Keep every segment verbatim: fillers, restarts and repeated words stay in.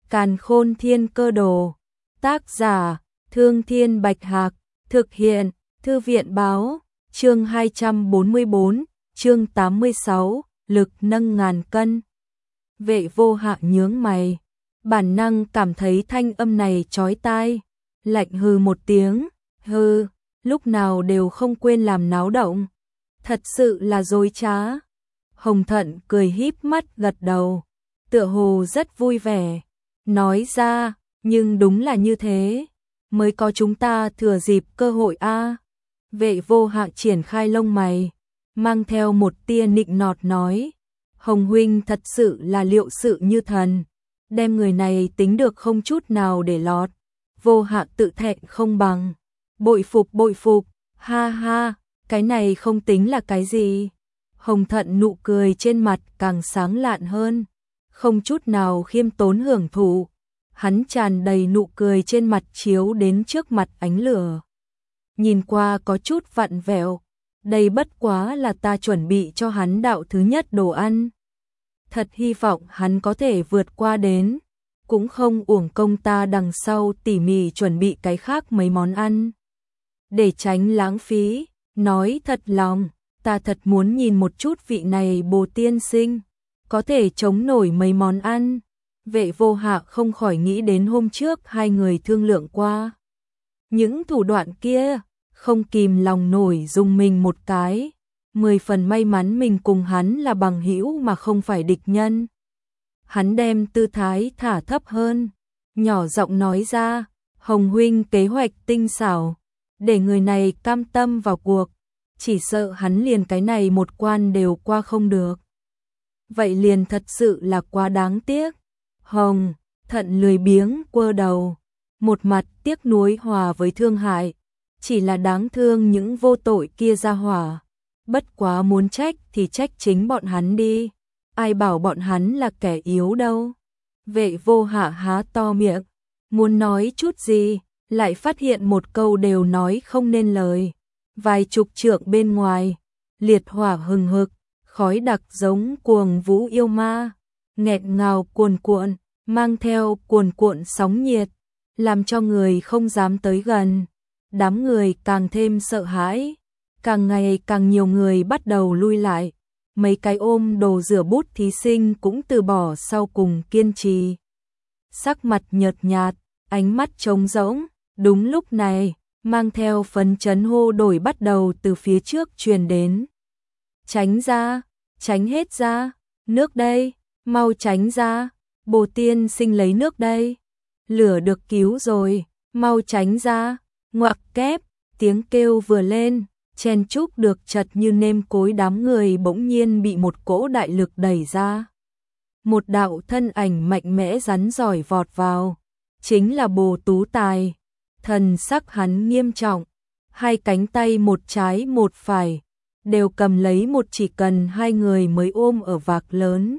Càn Khôn Thiên Cơ Đồ. Tác giả: Thương Thiên Bạch Hạc. Thực hiện: Thư viện báo. Chương hai trăm bốn mươi bốn, chương tám mươi sáu, lực nâng ngàn cân. Vệ Vô Hạ nhướng mày, bản năng cảm thấy thanh âm này chói tai, lạnh hừ một tiếng, hừ, lúc nào đều không quên làm náo động. Thật sự là dối trá. Hồng Thận cười híp mắt gật đầu, tựa hồ rất vui vẻ, nói ra, nhưng đúng là như thế, mới có chúng ta thừa dịp cơ hội a. Vệ Vô Hạ triển khai lông mày, mang theo một tia nịnh nọt nói, Hồng huynh thật sự là liệu sự như thần, đem người này tính được không chút nào để lọt. Vô Hạ tự thẹn không bằng, bội phục bội phục, ha ha, cái này không tính là cái gì. Hồng Thận nụ cười trên mặt càng sáng lạn hơn, không chút nào khiêm tốn hưởng thụ, hắn tràn đầy nụ cười trên mặt chiếu đến trước mặt ánh lửa. Nhìn qua có chút vặn vẹo, đây bất quá là ta chuẩn bị cho hắn đạo thứ nhất đồ ăn. Thật hy vọng hắn có thể vượt qua đến, cũng không uổng công ta đằng sau tỉ mỉ chuẩn bị cái khác mấy món ăn. Để tránh lãng phí, nói thật lòng, ta thật muốn nhìn một chút vị này Bồ tiên sinh, có thể chống nổi mấy món ăn. Vệ Vô Hạ không khỏi nghĩ đến hôm trước hai người thương lượng qua. Những thủ đoạn kia, không kìm lòng nổi dùng mình một cái, mười phần may mắn mình cùng hắn là bằng hữu mà không phải địch nhân. Hắn đem tư thái thả thấp hơn, nhỏ giọng nói ra, Hồng huynh kế hoạch tinh xảo, để người này cam tâm vào cuộc, chỉ sợ hắn liền cái này một quan đều qua không được. Vậy liền thật sự là quá đáng tiếc. Hồng Thận lười biếng quơ đầu, một mặt tiếc nuối hòa với thương hại, chỉ là đáng thương những vô tội kia ra hỏa. Bất quá muốn trách thì trách chính bọn hắn đi, ai bảo bọn hắn là kẻ yếu đâu. Vệ Vô Hạ há to miệng, muốn nói chút gì, lại phát hiện một câu đều nói không nên lời. Vài chục trượng bên ngoài, liệt hỏa hừng hực, khói đặc giống cuồng vũ yêu ma, nghẹn ngào cuồn cuộn, mang theo cuồn cuộn sóng nhiệt, làm cho người không dám tới gần. Đám người càng thêm sợ hãi, càng ngày càng nhiều người bắt đầu lui lại, mấy cái ôm đồ rửa bút thí sinh cũng từ bỏ sau cùng kiên trì. Sắc mặt nhợt nhạt, ánh mắt trống rỗng, đúng lúc này, mang theo phấn chấn hô đổi bắt đầu từ phía trước truyền đến. Tránh ra, tránh hết ra, nước đây, mau tránh ra, Bồ tiên sinh lấy nước đây, lửa được cứu rồi, mau tránh ra, ngoặc kép, tiếng kêu vừa lên, chen chúc được chật như nêm cối đám người bỗng nhiên bị một cỗ đại lực đẩy ra. Một đạo thân ảnh mạnh mẽ rắn giỏi vọt vào, chính là Bồ Tú Tài. Thần sắc hắn nghiêm trọng, hai cánh tay một trái một phải, đều cầm lấy một chỉ cần hai người mới ôm ở vạc lớn.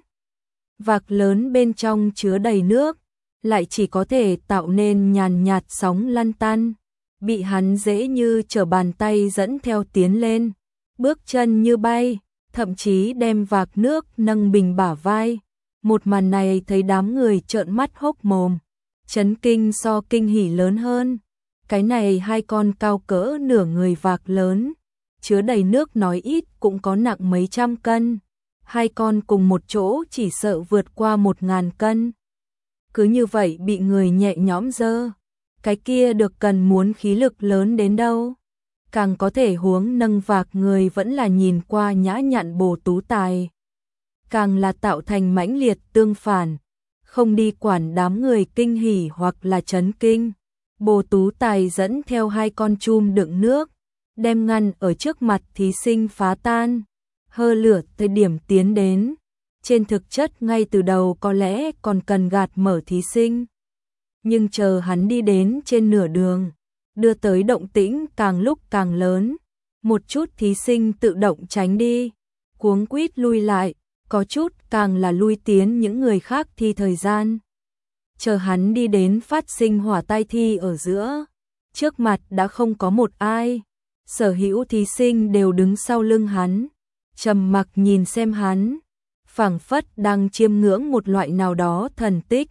Vạc lớn bên trong chứa đầy nước, lại chỉ có thể tạo nên nhàn nhạt sóng lăn tăn, bị hắn dễ như trở bàn tay dẫn theo tiến lên, bước chân như bay, thậm chí đem vạc nước nâng bình bả vai. Một màn này thấy đám người trợn mắt hốc mồm, chấn kinh so kinh hỉ lớn hơn. Cái này hai con cao cỡ nửa người vạc lớn, chứa đầy nước nói ít cũng có nặng mấy trăm cân, hai con cùng một chỗ chỉ sợ vượt qua một ngàn cân. Cứ như vậy bị người nhẹ nhõm dơ, cái kia được cần muốn khí lực lớn đến đâu. Càng có thể huống nâng vạc người vẫn là nhìn qua nhã nhặn Bồ Tú Tài. Càng là tạo thành mãnh liệt tương phản, không đi quản đám người kinh hỉ hoặc là chấn kinh. Bồ Tú Tài dẫn theo hai con chum đựng nước, đem ngăn ở trước mặt thí sinh phá tan, hơ lửa thời điểm tiến đến. Trên thực chất ngay từ đầu có lẽ còn cần gạt mở thí sinh, nhưng chờ hắn đi đến trên nửa đường, đưa tới động tĩnh càng lúc càng lớn, một chút thí sinh tự động tránh đi, cuống quýt lui lại, có chút càng là lui tiến những người khác thi thời gian. Chờ hắn đi đến phát sinh hỏa tai thi ở giữa, trước mặt đã không có một ai, sở hữu thí sinh đều đứng sau lưng hắn, trầm mặc nhìn xem hắn, phảng phất đang chiêm ngưỡng một loại nào đó thần tích.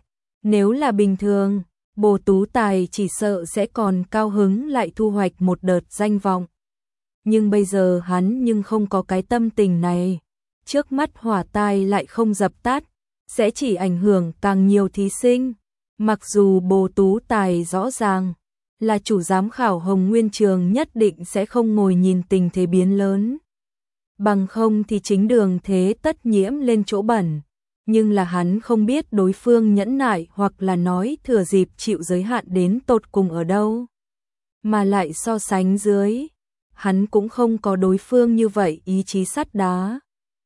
Nếu là bình thường, Bồ Tú Tài chỉ sợ sẽ còn cao hứng lại thu hoạch một đợt danh vọng. Nhưng bây giờ hắn nhưng không có cái tâm tình này. Trước mắt hỏa tai lại không dập tắt, sẽ chỉ ảnh hưởng càng nhiều thí sinh. Mặc dù Bồ Tú Tài rõ ràng là chủ giám khảo Hồng Nguyên Trường nhất định sẽ không ngồi nhìn tình thế biến lớn. Bằng không thì chính đường thế tất nhiễm lên chỗ bẩn. Nhưng là hắn không biết đối phương nhẫn nại hoặc là nói thừa dịp chịu giới hạn đến tột cùng ở đâu. Mà lại so sánh dưới, hắn cũng không có đối phương như vậy ý chí sắt đá.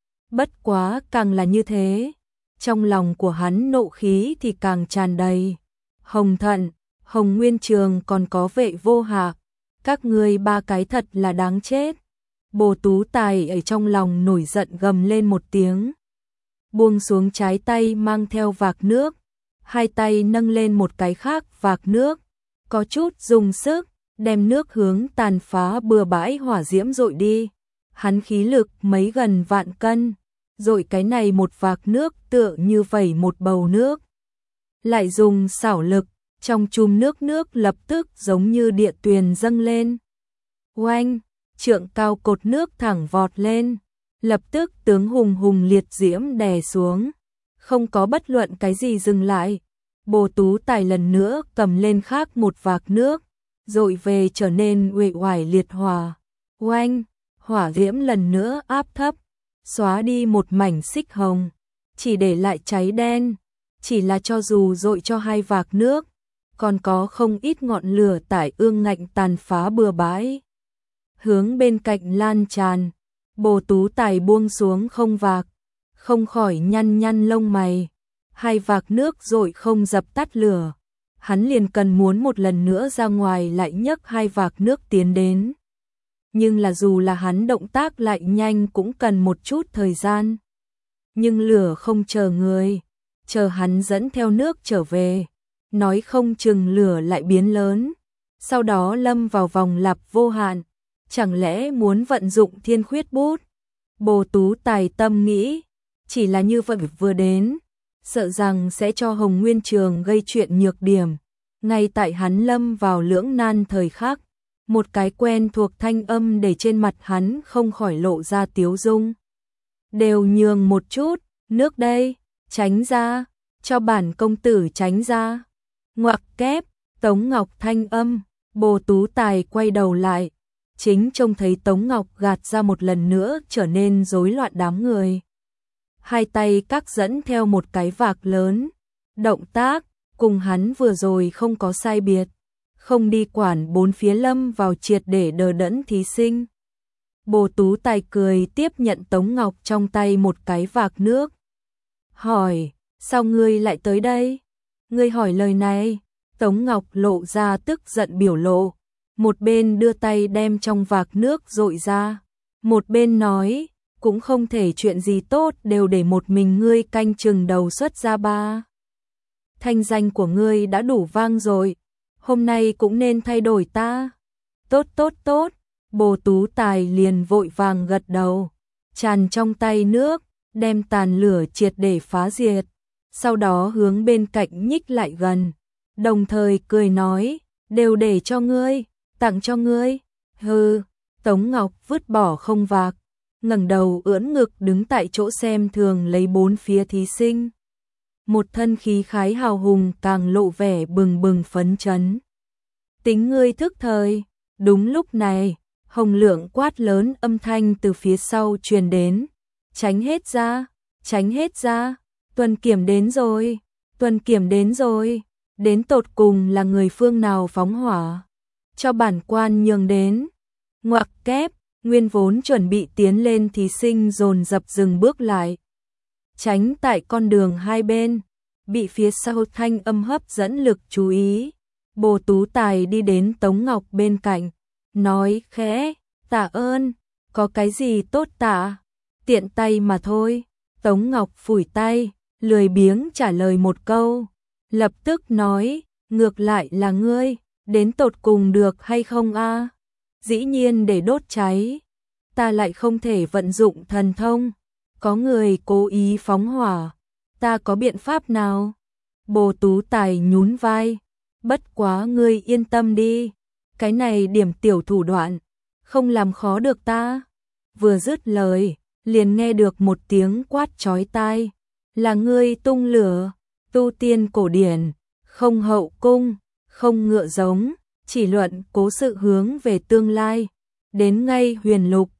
Bất quá càng là như thế, trong lòng của hắn nộ khí thì càng tràn đầy. Hồng Thận, Hồng Nguyên Trường còn có Vệ Vô Hạc, các ngươi ba cái thật là đáng chết. Bồ Tú Tài ở trong lòng nổi giận gầm lên một tiếng. Buông xuống trái tay mang theo vạc nước, hai tay nâng lên một cái khác vạc nước, có chút dùng sức, đem nước hướng tàn phá bừa bãi hỏa diễm dội đi. Hắn khí lực mấy gần vạn cân, dội cái này một vạc nước tựa như vẩy một bầu nước. Lại dùng xảo lực, trong chùm nước nước lập tức giống như địa tuyền dâng lên. Oanh, trượng cao cột nước thẳng vọt lên. Lập tức tướng hùng hùng liệt diễm đè xuống, không có bất luận cái gì dừng lại. Bồ Tú Tài lần nữa cầm lên khác một vạc nước, dội về trở nên uể oải liệt hỏa. Oanh, hỏa diễm lần nữa áp thấp, xóa đi một mảnh xích hồng, chỉ để lại cháy đen. Chỉ là cho dù dội cho hai vạc nước, còn có không ít ngọn lửa tải ương ngạnh tàn phá bừa bãi, hướng bên cạnh lan tràn. Bồ Tú Tài buông xuống không vạc, không khỏi nhăn nhăn lông mày. Hai vạc nước dội không dập tắt lửa, hắn liền cần muốn một lần nữa ra ngoài lại nhấc hai vạc nước tiến đến. Nhưng là dù là hắn động tác lại nhanh cũng cần một chút thời gian. Nhưng lửa không chờ người, chờ hắn dẫn theo nước trở về, nói không chừng lửa lại biến lớn, sau đó lâm vào vòng lặp vô hạn. Chẳng lẽ muốn vận dụng thiên khuyết bút? Bồ Tú Tài tâm nghĩ, chỉ là như vậy vừa đến, sợ rằng sẽ cho Hồng Nguyên Trường gây chuyện nhược điểm. Ngay tại hắn lâm vào lưỡng nan thời khắc, một cái quen thuộc thanh âm để trên mặt hắn không khỏi lộ ra tiếu dung. Đều nhường một chút, nước đây, tránh ra, cho bản công tử tránh ra. Ngoặc kép, Tống Ngọc thanh âm, Bồ Tú Tài quay đầu lại. Chính trông thấy Tống Ngọc gạt ra một lần nữa trở nên rối loạn đám người. Hai tay các dẫn theo một cái vạc lớn. Động tác, cùng hắn vừa rồi không có sai biệt. Không đi quản bốn phía lâm vào triệt để đờ đẫn thí sinh. Bồ Tú Tài cười tiếp nhận Tống Ngọc trong tay một cái vạc nước. Hỏi, sao ngươi lại tới đây? Ngươi hỏi lời này, Tống Ngọc lộ ra tức giận biểu lộ. Một bên đưa tay đem trong vạc nước dội ra, một bên nói, cũng không thể chuyện gì tốt đều để một mình ngươi canh chừng đầu xuất ra ba. Thanh danh của ngươi đã đủ vang rồi, hôm nay cũng nên thay đổi ta. Tốt tốt tốt, Bồ Tú Tài liền vội vàng gật đầu, tràn trong tay nước, đem tàn lửa triệt để phá diệt, sau đó hướng bên cạnh nhích lại gần, đồng thời cười nói, đều để cho ngươi. Tặng cho ngươi. Hừ, Tống Ngọc vứt bỏ không vạc, ngẩng đầu ưỡn ngực đứng tại chỗ xem thường lấy bốn phía thí sinh. Một thân khí khái hào hùng càng lộ vẻ bừng bừng phấn chấn. Tính ngươi thức thời. Đúng lúc này, Hồng Lượng quát lớn âm thanh từ phía sau truyền đến. Tránh hết ra, tránh hết ra, Tuần Kiểm đến rồi, Tuần Kiểm đến rồi. Đến tột cùng là người phương nào phóng hỏa? Cho bản quan nhường đến. Ngoặc kép, nguyên vốn chuẩn bị tiến lên thí sinh dồn dập dừng bước lại. Tránh tại con đường hai bên, bị phía sau thanh âm hấp dẫn lực chú ý. Bồ Tú Tài đi đến Tống Ngọc bên cạnh, nói khẽ, tạ ơn, có cái gì tốt tạ, tiện tay mà thôi. Tống Ngọc phủi tay, lười biếng trả lời một câu, lập tức nói, ngược lại là ngươi. Đến tột cùng được hay không a? Dĩ nhiên để đốt cháy. Ta lại không thể vận dụng thần thông. Có người cố ý phóng hỏa. Ta có biện pháp nào? Bồ Tú Tài nhún vai, bất quá ngươi yên tâm đi, cái này điểm tiểu thủ đoạn, không làm khó được ta. Vừa dứt lời, liền nghe được một tiếng quát chói tai, là ngươi tung lửa, tu tiên cổ điển, không hậu cung, không ngựa giống, chỉ luận cố sự hướng về tương lai, đến ngay huyền lục,